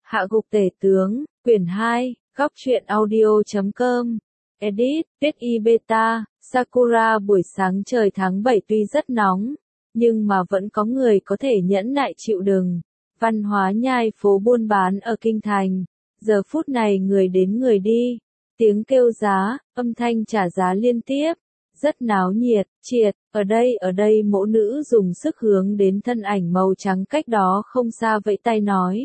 Hạ gục tể tướng, quyển 2, góc truyện audio.com. Edit, viết y beta, Sakura buổi sáng trời tháng 7 tuy rất nóng, nhưng mà vẫn có người có thể nhẫn nại chịu đựng. Văn hóa nhai phố buôn bán ở Kinh Thành. Giờ phút này người đến người đi, tiếng kêu giá, âm thanh trả giá liên tiếp. Rất náo nhiệt, triệt, ở đây mẫu nữ dùng sức hướng đến thân ảnh màu trắng cách đó không xa vẫy tay nói.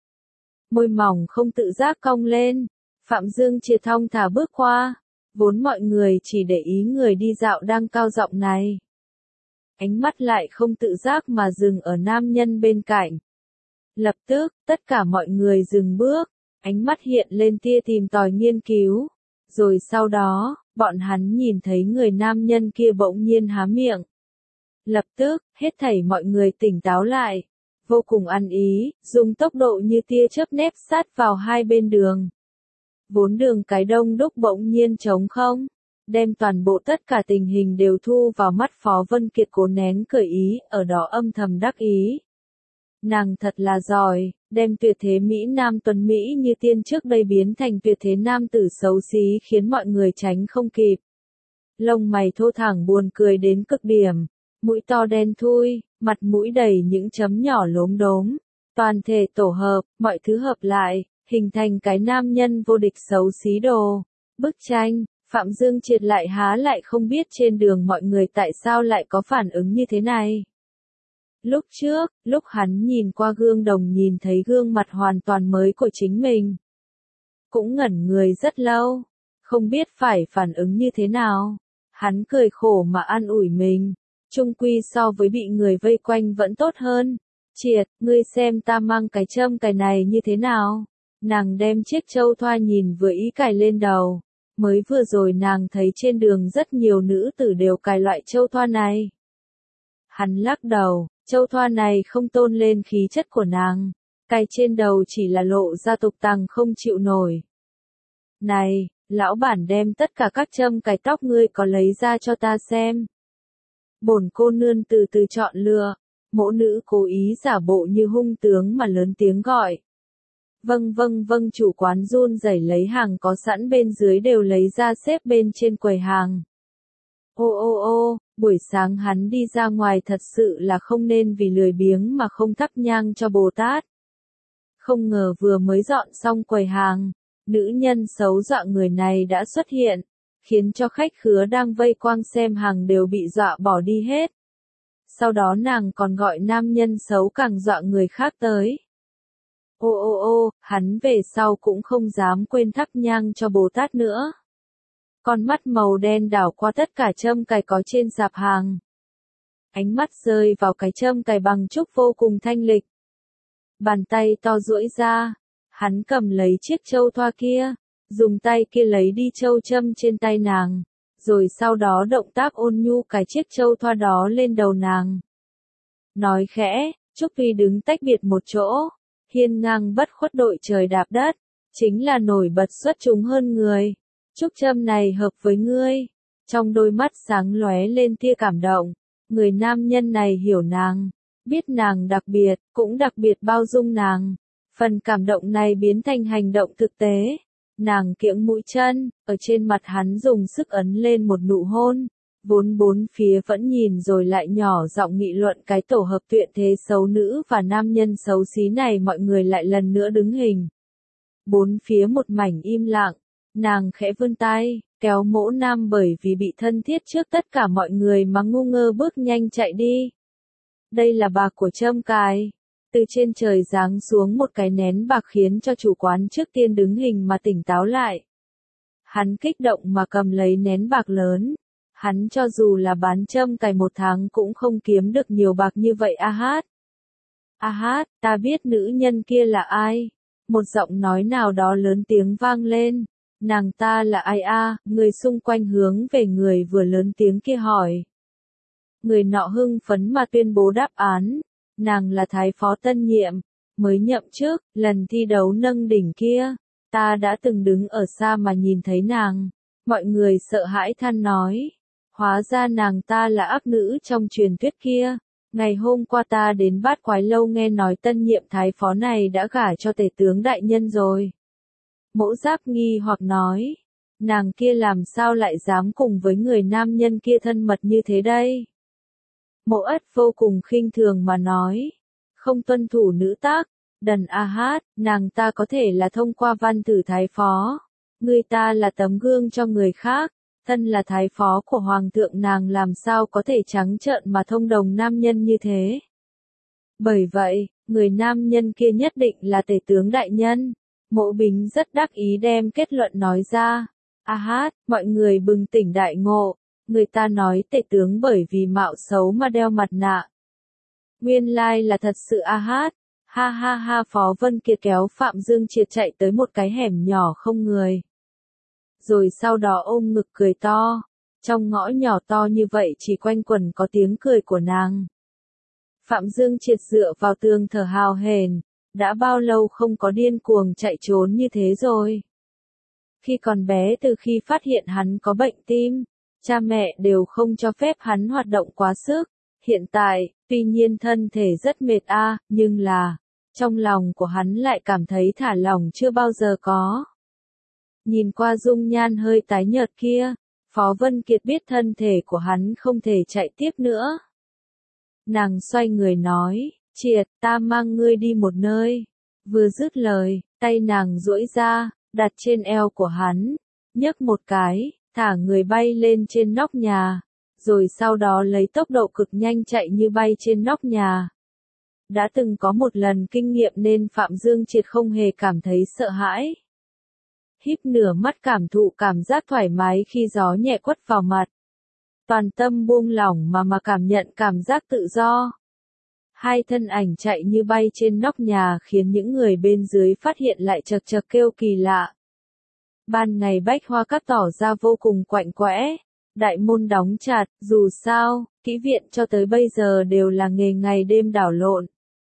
Môi mỏng không tự giác cong lên, Phạm Dương triệt thong thả bước qua, vốn mọi người chỉ để ý người đi dạo đang cao giọng này. Ánh mắt lại không tự giác mà dừng ở nam nhân bên cạnh. Lập tức, tất cả mọi người dừng bước, ánh mắt hiện lên tia tìm tòi nghiên cứu. Rồi sau đó, bọn hắn nhìn thấy người nam nhân kia bỗng nhiên há miệng. Lập tức, hết thảy mọi người tỉnh táo lại, vô cùng ăn ý, dùng tốc độ như tia chớp nép sát vào hai bên đường. Vốn đường cái đông đúc bỗng nhiên trống không, đem toàn bộ tất cả tình hình đều thu vào mắt Phó Vân Kiệt cố nén cười ý, ở đó âm thầm đắc ý. Nàng thật là giỏi, đem tuyệt thế Mỹ Nam tuấn Mỹ như tiên trước đây biến thành tuyệt thế nam tử xấu xí khiến mọi người tránh không kịp. Lông mày thô thẳng buồn cười đến cực điểm, mũi to đen thui, mặt mũi đầy những chấm nhỏ lốm đốm, toàn thể tổ hợp, mọi thứ hợp lại, hình thành cái nam nhân vô địch xấu xí đồ. Bức tranh, Phạm Dương triệt lại há lại không biết trên đường mọi người tại sao lại có phản ứng như thế này. Lúc trước, lúc hắn nhìn qua gương đồng nhìn thấy gương mặt hoàn toàn mới của chính mình. Cũng ngẩn người rất lâu, không biết phải phản ứng như thế nào. Hắn cười khổ mà an ủi mình, chung quy so với bị người vây quanh vẫn tốt hơn. Triệt, ngươi xem ta mang cái châm cài này như thế nào? Nàng đem chiếc châu thoa nhìn vừa ý cài lên đầu. Mới vừa rồi nàng thấy trên đường rất nhiều nữ tử đều cài loại châu thoa này. Hắn lắc đầu, châu thoa này không tôn lên khí chất của nàng, cài trên đầu chỉ là lộ ra tục tằng không chịu nổi. Này, lão bản đem tất cả các châm cài tóc ngươi có lấy ra cho ta xem. Bổn cô nương từ từ chọn lựa, mẫu nữ cố ý giả bộ như hung tướng mà lớn tiếng gọi. Vâng, chủ quán run rẩy lấy hàng có sẵn bên dưới đều lấy ra xếp bên trên quầy hàng. Ô, buổi sáng hắn đi ra ngoài thật sự là không nên vì lười biếng mà không thắp nhang cho Bồ Tát. Không ngờ vừa mới dọn xong quầy hàng, nữ nhân xấu dọa người này đã xuất hiện, khiến cho khách khứa đang vây quanh xem hàng đều bị dọa bỏ đi hết. Sau đó nàng còn gọi nam nhân xấu càng dọa người khác tới. Ô, hắn về sau cũng không dám quên thắp nhang cho Bồ Tát nữa. Con mắt màu đen đảo qua tất cả châm cài có trên sạp hàng. Ánh mắt rơi vào cái châm cài bằng trúc vô cùng thanh lịch. Bàn tay to duỗi ra, hắn cầm lấy chiếc châu thoa kia, dùng tay kia lấy đi châu châm trên tay nàng, rồi sau đó động tác ôn nhu cài chiếc châu thoa đó lên đầu nàng. Nói khẽ, Trúc Vi đứng tách biệt một chỗ, hiên ngang bất khuất đội trời đạp đất, chính là nổi bật xuất chúng hơn người. Trúc châm này hợp với ngươi. Trong đôi mắt sáng lóe lên tia cảm động, người nam nhân này hiểu nàng, biết nàng đặc biệt, cũng đặc biệt bao dung nàng. Phần cảm động này biến thành hành động thực tế. Nàng kiễng mũi chân, ở trên mặt hắn dùng sức ấn lên một nụ hôn. Vốn bốn phía vẫn nhìn rồi lại nhỏ giọng nghị luận cái tổ hợp tuyệt thế xấu nữ và nam nhân xấu xí này, mọi người lại lần nữa đứng hình. Bốn phía một mảnh im lặng, nàng khẽ vươn tay, kéo mỗ nam bởi vì bị thân thiết trước tất cả mọi người mà ngu ngơ bước nhanh chạy đi. Đây là bạc của châm cài. Từ trên trời giáng xuống một cái nén bạc khiến cho chủ quán trước tiên đứng hình mà tỉnh táo lại. Hắn kích động mà cầm lấy nén bạc lớn. Hắn cho dù là bán châm cài một tháng cũng không kiếm được nhiều bạc như vậy a hát. A hát, ta biết nữ nhân kia là ai. Một giọng nói nào đó lớn tiếng vang lên. Nàng ta là ai a? Người xung quanh hướng về người vừa lớn tiếng kia hỏi. Người nọ hưng phấn mà tuyên bố đáp án. Nàng là thái phó tân nhiệm, mới nhậm chức, lần thi đấu nâng đỉnh kia. Ta đã từng đứng ở xa mà nhìn thấy nàng. Mọi người sợ hãi than nói. Hóa ra nàng ta là ác nữ trong truyền thuyết kia. Ngày hôm qua ta đến Bát Quái Lâu nghe nói tân nhiệm thái phó này đã gả cho tể tướng đại nhân rồi. Mỗ Giáp nghi hoặc nói, nàng kia làm sao lại dám cùng với người nam nhân kia thân mật như thế đây? Mộ Ất vô cùng khinh thường mà nói, không tuân thủ nữ tác, đần a hát, nàng ta có thể là thông qua văn tử thái phó, người ta là tấm gương cho người khác, thân là thái phó của hoàng thượng nàng làm sao có thể trắng trợn mà thông đồng nam nhân như thế. Bởi vậy, người nam nhân kia nhất định là tể tướng đại nhân. Mộ Bính rất đắc ý đem kết luận nói ra. A hát, mọi người bừng tỉnh đại ngộ, người ta nói tể tướng bởi vì mạo xấu mà đeo mặt nạ. Nguyên lai là thật sự a hát. Ha ha ha, Phó Vân Kiệt kéo Phạm Dương Triệt chạy tới một cái hẻm nhỏ không người. Rồi sau đó ôm ngực cười to. Trong ngõ nhỏ to như vậy chỉ quanh quẩn có tiếng cười của nàng. Phạm Dương Triệt dựa vào tường thở hào hển. Đã bao lâu không có điên cuồng chạy trốn như thế rồi. Khi còn bé, từ khi phát hiện hắn có bệnh tim, cha mẹ đều không cho phép hắn hoạt động quá sức. Hiện tại, tuy nhiên thân thể rất mệt nhưng là, trong lòng của hắn lại cảm thấy thả lỏng chưa bao giờ có. Nhìn qua dung nhan hơi tái nhợt kia, Phó Vân Kiệt biết thân thể của hắn không thể chạy tiếp nữa. Nàng xoay người nói, Triệt, ta mang ngươi đi một nơi. Vừa dứt lời, tay nàng duỗi ra, đặt trên eo của hắn, nhấc một cái, thả người bay lên trên nóc nhà, rồi sau đó lấy tốc độ cực nhanh chạy như bay trên nóc nhà. Đã từng có một lần kinh nghiệm nên Phạm Dương Triệt không hề cảm thấy sợ hãi. Híp nửa mắt cảm thụ cảm giác thoải mái khi gió nhẹ quất vào mặt. Toàn tâm buông lỏng mà cảm nhận cảm giác tự do. Hai thân ảnh chạy như bay trên nóc nhà khiến những người bên dưới phát hiện lại chật chật kêu kỳ lạ. Ban ngày Bách Hoa Các tỏ ra vô cùng quạnh quẽ, đại môn đóng chặt, dù sao, kỹ viện cho tới bây giờ đều là nghề ngày đêm đảo lộn.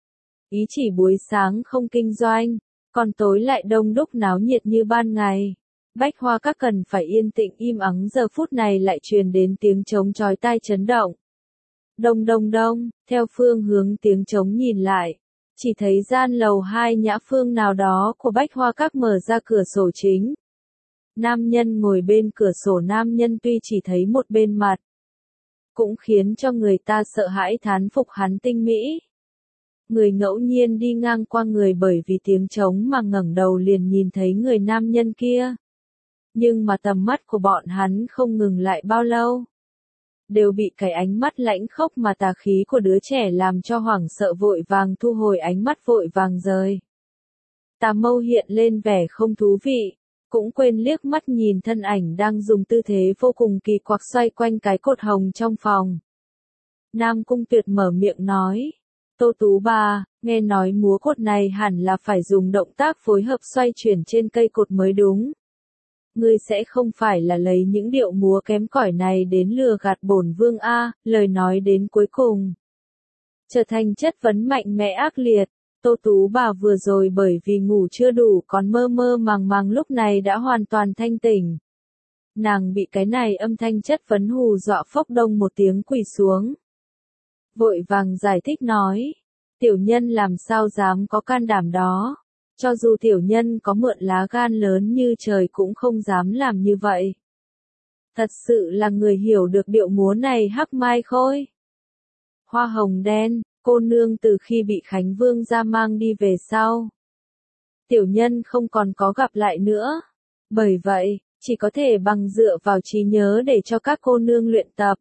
Ý chỉ buổi sáng không kinh doanh, còn tối lại đông đúc náo nhiệt như ban ngày. Bách Hoa Các cần phải yên tĩnh im ắng, giờ phút này lại truyền đến tiếng trống chói tai chấn động. Đông đông đông, theo phương hướng tiếng trống nhìn lại, chỉ thấy gian lầu 2 Nhã Phương nào đó của Bách Hoa Các mở ra cửa sổ chính. Nam nhân ngồi bên cửa sổ, nam nhân tuy chỉ thấy một bên mặt, cũng khiến cho người ta sợ hãi thán phục hắn tinh mỹ. Người ngẫu nhiên đi ngang qua người bởi vì tiếng trống mà ngẩng đầu liền nhìn thấy người nam nhân kia. Nhưng mà tầm mắt của bọn hắn không ngừng lại bao lâu. Đều bị cái ánh mắt lãnh khốc mà tà khí của đứa trẻ làm cho hoảng sợ, vội vàng thu hồi ánh mắt, vội vàng rời. Tà Mâu hiện lên vẻ không thú vị, cũng quên liếc mắt nhìn thân ảnh đang dùng tư thế vô cùng kỳ quặc xoay quanh cái cột hồng trong phòng. Nam Cung Tuyệt mở miệng nói, Tô Tú bà, nghe nói múa cột này hẳn là phải dùng động tác phối hợp xoay chuyển trên cây cột mới đúng. Ngươi sẽ không phải là lấy những điệu múa kém cỏi này đến lừa gạt bổn vương lời nói đến cuối cùng. Trở thành chất vấn mạnh mẽ ác liệt, Tô Tú bà vừa rồi bởi vì ngủ chưa đủ còn mơ mơ màng màng lúc này đã hoàn toàn thanh tỉnh. Nàng bị cái này âm thanh chất vấn hù dọa, phốc đông một tiếng quỳ xuống. Vội vàng giải thích nói, tiểu nhân làm sao dám có can đảm đó. Cho dù tiểu nhân có mượn lá gan lớn như trời cũng không dám làm như vậy. Thật sự là người hiểu được điệu múa này hắc mai khôi. Hoa hồng đen, cô nương từ khi bị Khánh Vương ra mang đi về sau. Tiểu nhân không còn có gặp lại nữa. Bởi vậy, chỉ có thể bằng dựa vào trí nhớ để cho các cô nương luyện tập.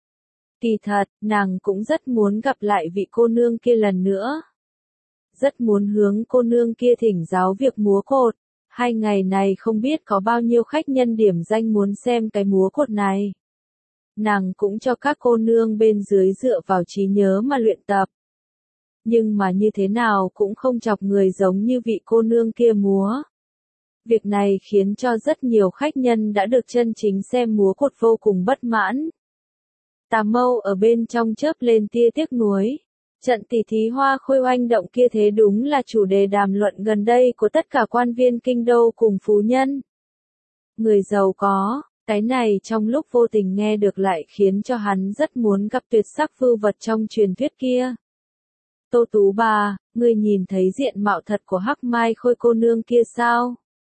Kỳ thật, nàng cũng rất muốn gặp lại vị cô nương kia lần nữa. Rất muốn hướng cô nương kia thỉnh giáo việc múa cột. 2 ngày này không biết có bao nhiêu khách nhân điểm danh muốn xem cái múa cột này. Nàng cũng cho các cô nương bên dưới dựa vào trí nhớ mà luyện tập. Nhưng mà như thế nào cũng không chọc người giống như vị cô nương kia múa. Việc này khiến cho rất nhiều khách nhân đã được chân chính xem múa cột vô cùng bất mãn. Tà Mâu ở bên trong chớp lên tia tiếc nuối. Trận tỷ thí hoa khôi oanh động kia thế đúng là chủ đề đàm luận gần đây của tất cả quan viên kinh đô cùng phú nhân. Người giàu có, Cái này trong lúc vô tình nghe được lại khiến cho hắn rất muốn gặp tuyệt sắc vưu vật trong truyền thuyết kia. Tô Tú Bà, ngươi nhìn thấy diện mạo thật của Hắc Mai Khôi cô nương kia sao?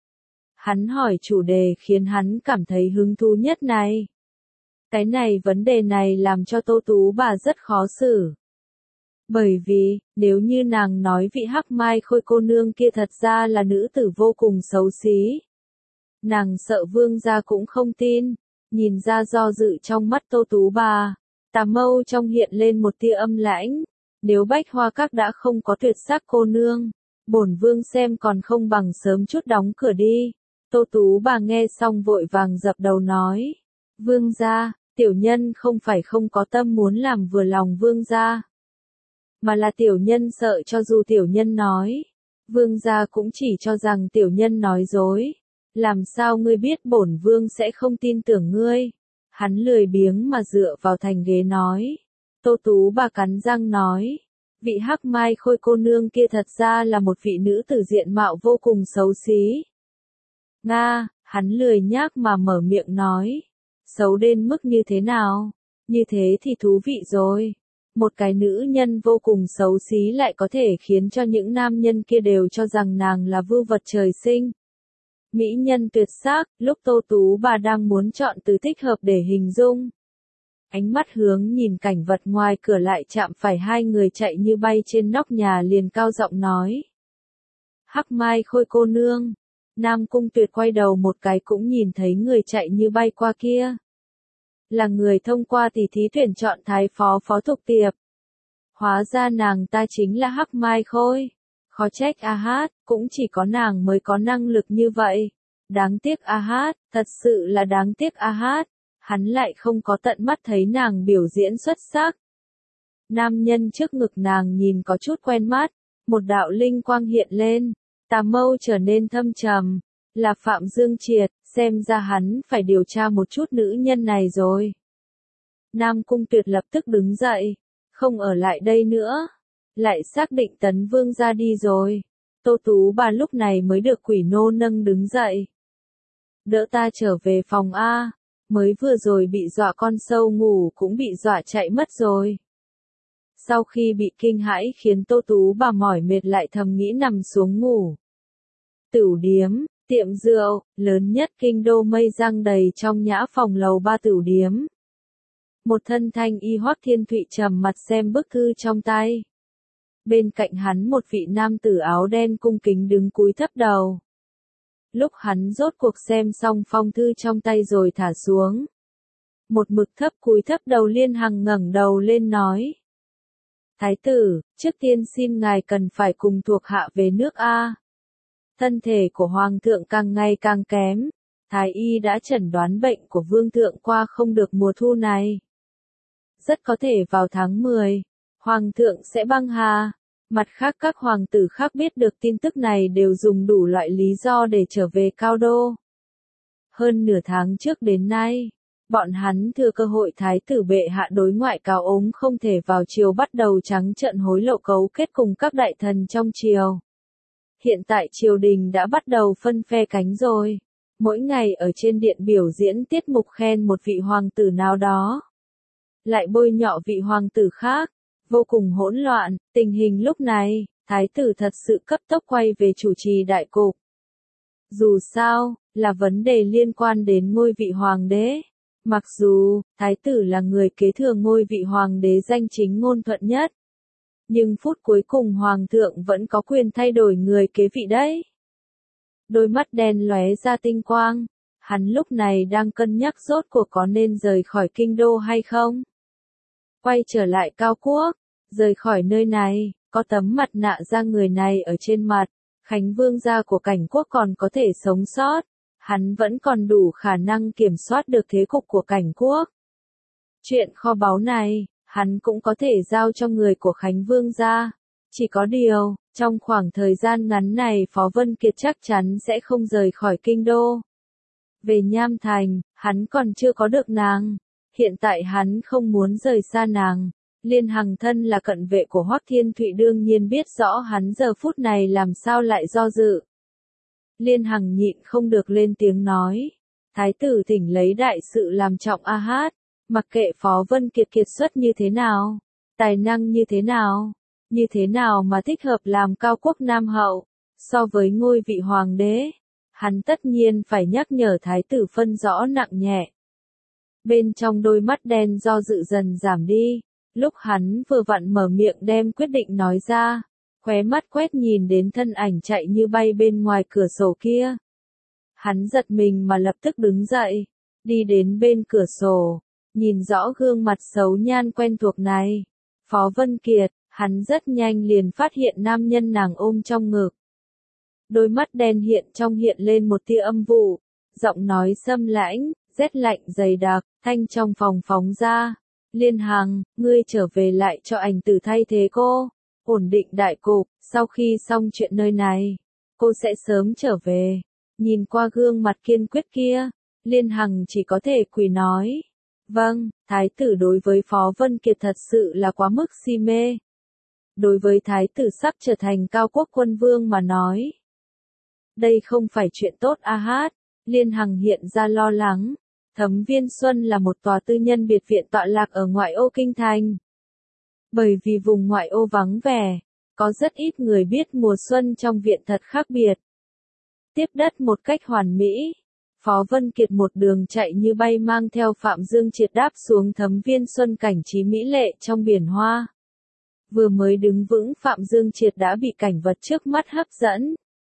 Hắn hỏi chủ đề khiến hắn cảm thấy hứng thú nhất này. Cái này vấn đề này làm cho Tô Tú Bà rất khó xử. Bởi vì, nếu như nàng nói vị Hắc Mai Khôi cô nương kia thật ra là nữ tử vô cùng xấu xí. Nàng sợ vương gia cũng không tin, nhìn ra do dự trong mắt Tô Tú Bà, tà mâu trong hiện lên một tia âm lãnh. Nếu Bách Hoa Các đã không có tuyệt sắc cô nương, bổn vương xem còn không bằng sớm chút đóng cửa đi. Tô Tú Bà nghe xong vội vàng dập đầu nói, vương gia, tiểu nhân không phải không có tâm muốn làm vừa lòng vương gia, mà là tiểu nhân sợ cho dù tiểu nhân nói, vương gia cũng chỉ cho rằng tiểu nhân nói dối. Làm sao ngươi biết bổn vương sẽ không tin tưởng ngươi? Hắn lười biếng mà dựa vào thành ghế nói. Tô Tú Bà cắn răng nói, vị Hắc Mai Khôi cô nương kia thật ra là một vị nữ tử diện mạo vô cùng xấu xí. Nga, hắn lười nhác mà mở miệng nói, xấu đến mức như thế nào? Như thế thì thú vị rồi. Một cái nữ nhân vô cùng xấu xí lại có thể khiến cho những nam nhân kia đều cho rằng nàng là vưu vật trời sinh. Mỹ nhân tuyệt sắc, lúc Tô Tú Bà đang muốn chọn từ thích hợp để hình dung. Ánh mắt hướng nhìn cảnh vật ngoài cửa lại chạm phải hai người chạy như bay trên nóc nhà liền cao giọng nói. Hắc Mai Khôi cô nương. Nam Cung Tuyệt quay đầu một cái cũng nhìn thấy người chạy như bay qua kia. Là người thông qua tỷ thí tuyển chọn thái phó Phó Thục Tiệp. Hóa ra nàng ta chính là Hắc Mai Khôi. Khó trách A Hát, cũng chỉ có nàng mới có năng lực như vậy. Đáng tiếc A Hát, thật sự là đáng tiếc A Hát. Hắn lại không có tận mắt thấy nàng biểu diễn xuất sắc. Nam nhân trước ngực nàng nhìn có chút quen mắt, một đạo linh quang hiện lên, tà mâu trở nên thâm trầm, là Phạm Dương Triệt, xem ra hắn phải điều tra một chút nữ nhân này rồi. Nam Cung Tuyệt lập tức đứng dậy, không ở lại đây nữa, lại xác định Tấn Vương ra đi rồi. Tô Tú Bà lúc này mới được quỷ nô nâng đứng dậy. Đỡ ta trở về phòng A. Mới vừa rồi bị dọa con sâu ngủ cũng bị dọa chạy mất rồi. Sau khi bị kinh hãi khiến Tô Tú Bà mỏi mệt lại thầm nghĩ nằm xuống ngủ. Tửu điếm, tiệm rượu, lớn nhất kinh đô mây răng đầy trong nhã phòng lầu 3 tửu điếm. Một thân thanh y Hoắc Thiên Thụy trầm mặt xem bức thư trong tay. Bên cạnh hắn một vị nam tử áo đen cung kính đứng cúi thấp đầu. Lúc hắn rốt cuộc xem xong phong thư trong tay rồi thả xuống. Một mực thấp cúi thấp đầu Liên Hằng ngẩng đầu lên nói. Thái tử, trước tiên xin ngài cần phải cùng thuộc hạ về nước A. Thân thể của Hoàng thượng càng ngày càng kém. Thái y đã chẩn đoán bệnh của Vương thượng qua không được mùa thu này. Rất có thể vào tháng 10, Hoàng thượng sẽ băng hà. Mặt khác các hoàng tử khác biết được tin tức này đều dùng đủ loại lý do để trở về Cao Đô. Hơn nửa tháng trước đến nay, bọn hắn thừa cơ hội thái tử bệ hạ đối ngoại cáo ốm không thể vào triều bắt đầu trắng trợn hối lộ cấu kết cùng các đại thần trong triều. Hiện tại triều đình đã bắt đầu phân phe cánh rồi. Mỗi ngày ở trên điện biểu diễn tiết mục khen một vị hoàng tử nào đó. Lại bôi nhọ vị hoàng tử khác. Vô cùng hỗn loạn, tình hình lúc này, thái tử thật sự cấp tốc quay về chủ trì đại cục. Dù sao, là vấn đề liên quan đến ngôi vị hoàng đế. Mặc dù, thái tử là người kế thừa ngôi vị hoàng đế danh chính ngôn thuận nhất. Nhưng phút cuối cùng hoàng thượng vẫn có quyền thay đổi người kế vị đấy. Đôi mắt đen lóe ra tinh quang. Hắn lúc này đang cân nhắc rốt cuộc có nên rời khỏi kinh đô hay không. Quay trở lại Cao Quốc, rời khỏi nơi này, có tấm mặt nạ da người này ở trên mặt, Khánh Vương gia của Cảnh Quốc còn có thể sống sót, hắn vẫn còn đủ khả năng kiểm soát được thế cục của Cảnh Quốc. Chuyện kho báu này, hắn cũng có thể giao cho người của Khánh Vương gia. Chỉ có điều, trong khoảng thời gian ngắn này Phó Vân Kiệt chắc chắn sẽ không rời khỏi kinh đô. Về Nham Thành, hắn còn chưa có được nàng. Hiện tại hắn không muốn rời xa nàng. Liên Hằng thân là cận vệ của Hoắc Thiên Thụy đương nhiên biết rõ hắn giờ phút này làm sao lại do dự. Liên Hằng nhịn không được lên tiếng nói. Thái tử thỉnh lấy đại sự làm trọng a hát, mặc kệ Phó Vân Kiệt kiệt xuất như thế nào, tài năng như thế nào mà thích hợp làm cao quốc nam hậu, so với ngôi vị hoàng đế, hắn tất nhiên phải nhắc nhở thái tử phân rõ nặng nhẹ. Bên trong đôi mắt đen do dự dần giảm đi, lúc hắn vừa vặn mở miệng đem quyết định nói ra, khóe mắt quét nhìn đến thân ảnh chạy như bay bên ngoài cửa sổ kia. Hắn giật mình mà lập tức đứng dậy, đi đến bên cửa sổ, nhìn rõ gương mặt xấu nhan quen thuộc này. Phó Vân Kiệt, hắn rất nhanh liền phát hiện nam nhân nàng ôm trong ngực. Đôi mắt đen hiện lên một tia âm vụ, giọng nói xâm lãnh, rét lạnh dày đặc, thanh trong phòng phóng ra. Liên Hằng, ngươi trở về lại cho ảnh tử thay thế cô, ổn định đại cục, sau khi xong chuyện nơi này, cô sẽ sớm trở về. Nhìn qua gương mặt kiên quyết kia, Liên Hằng chỉ có thể quỳ nói. Vâng, thái tử đối với Phó Vân Kiệt thật sự là quá mức si mê. Đối với thái tử sắp trở thành cao quốc quân vương mà nói, đây không phải chuyện tốt a hát. Liên Hằng hiện ra lo lắng. Thấm Viên Xuân là một tòa tư nhân biệt viện tọa lạc ở ngoại ô kinh thành. Bởi vì vùng ngoại ô vắng vẻ, có rất ít người biết mùa xuân trong viện thật khác biệt. Tiếp đất một cách hoàn mỹ, Phó Vân Kiệt một đường chạy như bay mang theo Phạm Dương Triệt đáp xuống Thấm Viên Xuân cảnh trí mỹ lệ trong biển hoa. Vừa mới đứng vững Phạm Dương Triệt đã bị cảnh vật trước mắt hấp dẫn.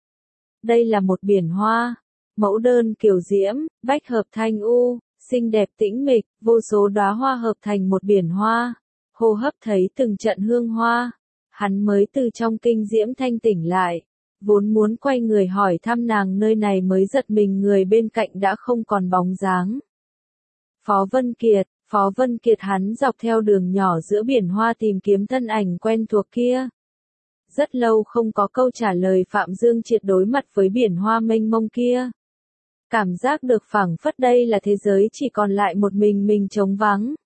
Đây là một biển hoa, mẫu đơn kiều diễm, bách hợp thanh u, xinh đẹp tĩnh mịch, vô số đóa hoa hợp thành một biển hoa, hô hấp thấy từng trận hương hoa. Hắn mới từ trong kinh diễm thanh tỉnh lại, vốn muốn quay người hỏi thăm nàng nơi này mới giật mình người bên cạnh đã không còn bóng dáng. Phó Vân Kiệt hắn dọc theo đường nhỏ giữa biển hoa tìm kiếm thân ảnh quen thuộc kia. Rất lâu không có câu trả lời Phạm Dương Triệt đối mặt với biển hoa mênh mông kia. Cảm giác được phảng phất đây là thế giới chỉ còn lại một mình trống vắng.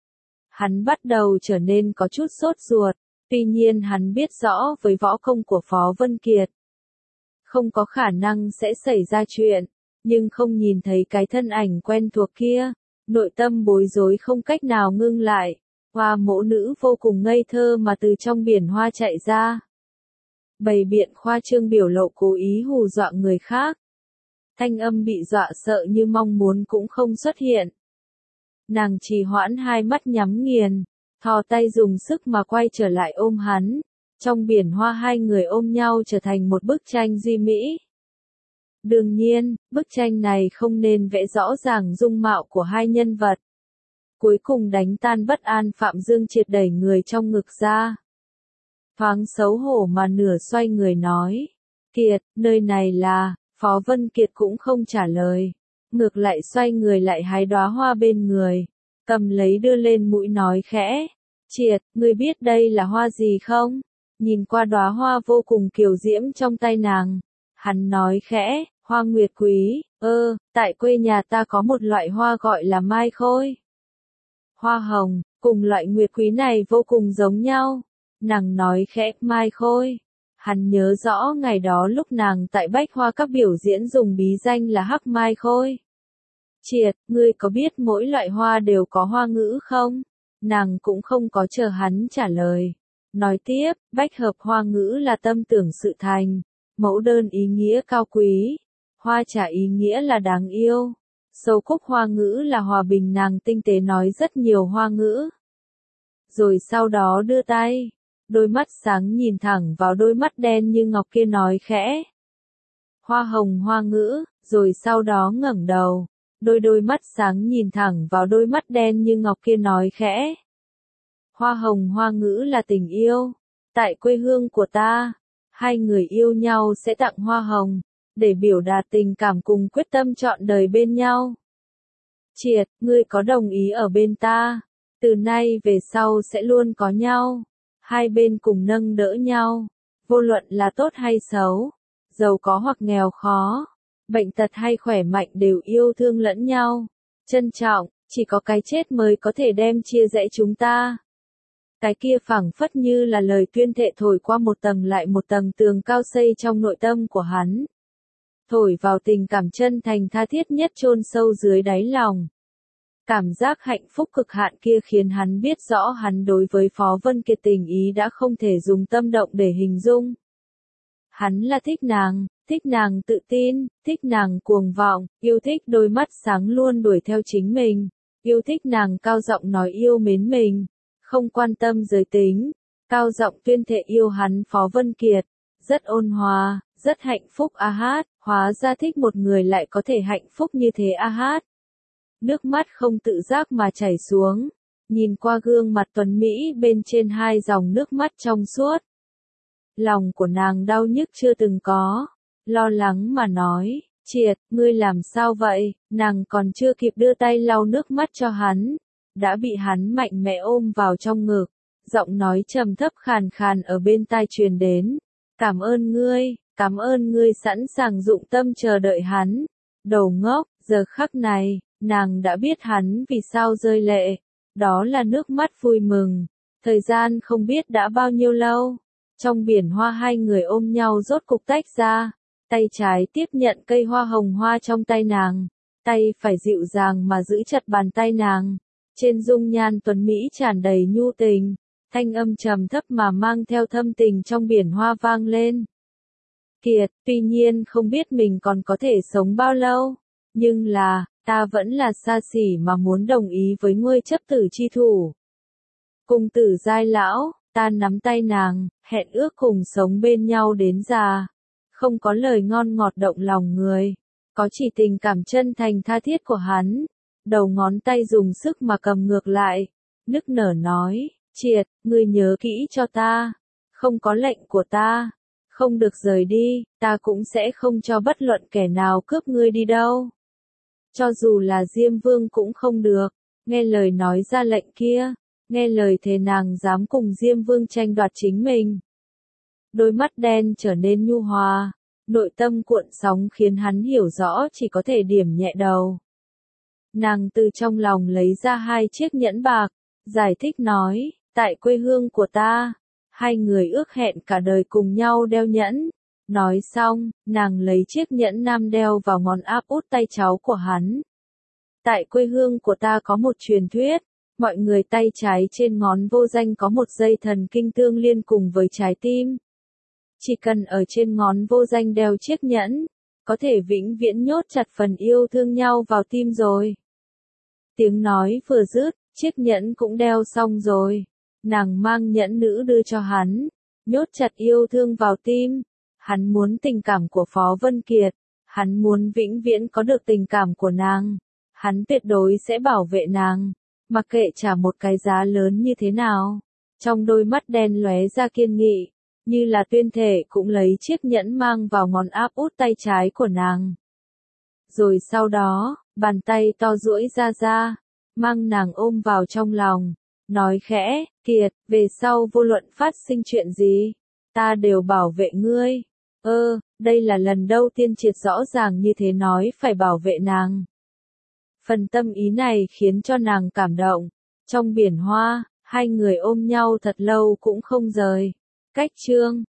Hắn bắt đầu trở nên có chút sốt ruột, tuy nhiên hắn biết rõ với võ công của Phó Vân Kiệt, không có khả năng sẽ xảy ra chuyện, nhưng không nhìn thấy cái thân ảnh quen thuộc kia, nội tâm bối rối không cách nào ngưng lại. Hoa mẫu nữ vô cùng ngây thơ mà từ trong biển hoa chạy ra. Bày biện khoa trương biểu lộ cố ý hù dọa người khác. Thanh âm bị dọa sợ như mong muốn cũng không xuất hiện. Nàng trì hoãn hai mắt nhắm nghiền, thò tay dùng sức mà quay trở lại ôm hắn. Trong biển hoa hai người ôm nhau trở thành một bức tranh duy mỹ. Đương nhiên, bức tranh này không nên vẽ rõ ràng dung mạo của hai nhân vật. Cuối cùng đánh tan bất an Phạm Dương Triệt đẩy người trong ngực ra. Thoáng xấu hổ mà nửa xoay người nói. Kiệt, nơi này là, Phó Vân Kiệt cũng không trả lời. Ngược lại xoay người lại hái đóa hoa bên người. Cầm lấy đưa lên mũi nói khẽ. Triệt, ngươi biết đây là hoa gì không? Nhìn qua đóa hoa vô cùng kiều diễm trong tay nàng. Hắn nói khẽ, hoa nguyệt quý, tại quê nhà ta có một loại hoa gọi là mai khôi. Hoa hồng, cùng loại nguyệt quý này vô cùng giống nhau. Nàng nói khẽ, mai khôi. Hắn nhớ rõ ngày đó lúc nàng tại Bách Hoa các biểu diễn dùng bí danh là hắc mai khôi. Triệt, ngươi có biết mỗi loại hoa đều có hoa ngữ không? Nàng cũng không có chờ hắn trả lời. Nói tiếp, bách hợp hoa ngữ là tâm tưởng sự thành. Mẫu đơn ý nghĩa cao quý. Hoa trà ý nghĩa là đáng yêu. Sâu cúc hoa ngữ là hòa bình, nàng tinh tế nói rất nhiều hoa ngữ. Rồi sau đó đưa tay. Đôi mắt sáng nhìn thẳng vào đôi mắt đen như ngọc kia nói khẽ. Hoa hồng hoa ngữ, rồi sau đó ngẩng đầu. Đôi mắt sáng nhìn thẳng vào đôi mắt đen như ngọc kia nói khẽ. Hoa hồng hoa ngữ là tình yêu. Tại quê hương của ta, hai người yêu nhau sẽ tặng hoa hồng, để biểu đạt tình cảm cùng quyết tâm trọn đời bên nhau. Triệt, ngươi có đồng ý ở bên ta, từ nay về sau sẽ luôn có nhau. Hai bên cùng nâng đỡ nhau, vô luận là tốt hay xấu, giàu có hoặc nghèo khó, bệnh tật hay khỏe mạnh đều yêu thương lẫn nhau, trân trọng, chỉ có cái chết mới có thể đem chia rẽ chúng ta. Cái kia phảng phất như là lời tuyên thệ thổi qua một tầng lại một tầng tường cao xây trong nội tâm của hắn. thổi vào tình cảm chân thành tha thiết nhất chôn sâu dưới đáy lòng. Cảm giác hạnh phúc cực hạn kia khiến hắn biết rõ hắn đối với Phó Vân Kiệt tình ý đã không thể dùng tâm động để hình dung. Hắn là thích nàng tự tin, thích nàng cuồng vọng, yêu thích đôi mắt sáng luôn đuổi theo chính mình, yêu thích nàng cao giọng nói yêu mến mình, không quan tâm giới tính, cao giọng tuyên thệ yêu hắn. Phó Vân Kiệt, rất ôn hòa, rất hạnh phúc a hát, hóa ra thích một người lại có thể hạnh phúc như thế a hát. Nước mắt không tự giác mà chảy xuống, nhìn qua gương mặt tuấn Mỹ bên trên hai dòng nước mắt trong suốt. Lòng của nàng đau nhức chưa từng có, lo lắng mà nói, Triệt, ngươi làm sao vậy, nàng còn chưa kịp đưa tay lau nước mắt cho hắn, đã bị hắn mạnh mẽ ôm vào trong ngực, giọng nói trầm thấp khàn khàn ở bên tai truyền đến, cảm ơn ngươi sẵn sàng dụng tâm chờ đợi hắn, đầu ngốc, giờ khắc này, nàng đã biết hắn vì sao rơi lệ, đó là nước mắt vui mừng, thời gian không biết đã bao nhiêu lâu. Trong biển hoa hai người ôm nhau rốt cục tách ra, tay trái tiếp nhận cây hoa hồng hoa trong tay nàng, tay phải dịu dàng mà giữ chặt bàn tay nàng, trên dung nhan tuấn Mỹ tràn đầy nhu tình, thanh âm trầm thấp mà mang theo thâm tình trong biển hoa vang lên. Kiệt, tuy nhiên không biết mình còn có thể sống bao lâu, nhưng là, ta vẫn là xa xỉ mà muốn đồng ý với ngươi chấp tử chi thủ. Cùng tử giai lão, ta nắm tay nàng, hẹn ước cùng sống bên nhau đến già. Không có lời ngon ngọt động lòng người, có chỉ tình cảm chân thành tha thiết của hắn. Đầu ngón tay dùng sức mà cầm ngược lại, nức nở nói, Triệt, ngươi nhớ kỹ cho ta, không có lệnh của ta, không được rời đi, ta cũng sẽ không cho bất luận kẻ nào cướp ngươi đi đâu. Cho dù là Diêm Vương cũng không được, nghe lời nói ra lệnh kia. Nghe lời thề nàng dám cùng Diêm Vương tranh đoạt chính mình. Đôi mắt đen trở nên nhu hòa, nội tâm cuộn sóng khiến hắn hiểu rõ chỉ có thể điểm nhẹ đầu. Nàng từ trong lòng lấy ra hai chiếc nhẫn bạc, giải thích nói, tại quê hương của ta, hai người ước hẹn cả đời cùng nhau đeo nhẫn. Nói xong, nàng lấy chiếc nhẫn nam đeo vào ngón áp út tay cháu của hắn. Tại quê hương của ta có một truyền thuyết. Mọi người tay trái trên ngón vô danh có một dây thần kinh tương liên cùng với trái tim. Chỉ cần ở trên ngón vô danh đeo chiếc nhẫn, có thể vĩnh viễn nhốt chặt phần yêu thương nhau vào tim rồi. Tiếng nói vừa dứt, chiếc nhẫn cũng đeo xong rồi. Nàng mang nhẫn nữ đưa cho hắn, nhốt chặt yêu thương vào tim. Hắn muốn tình cảm của Phó Vân Kiệt, hắn muốn vĩnh viễn có được tình cảm của nàng. Hắn tuyệt đối sẽ bảo vệ nàng. Mặc kệ trả một cái giá lớn như thế nào, trong đôi mắt đen lóe ra kiên nghị, như là tuyên thể cũng lấy chiếc nhẫn mang vào ngón áp út tay trái của nàng. Rồi sau đó, bàn tay to duỗi ra, mang nàng ôm vào trong lòng, nói khẽ, Kiệt, về sau vô luận phát sinh chuyện gì, ta đều bảo vệ ngươi. Đây là lần đầu tiên Triệt rõ ràng như thế nói phải bảo vệ nàng. Phần tâm ý này khiến cho nàng cảm động. Trong biển hoa, hai người ôm nhau thật lâu cũng không rời. Cách chương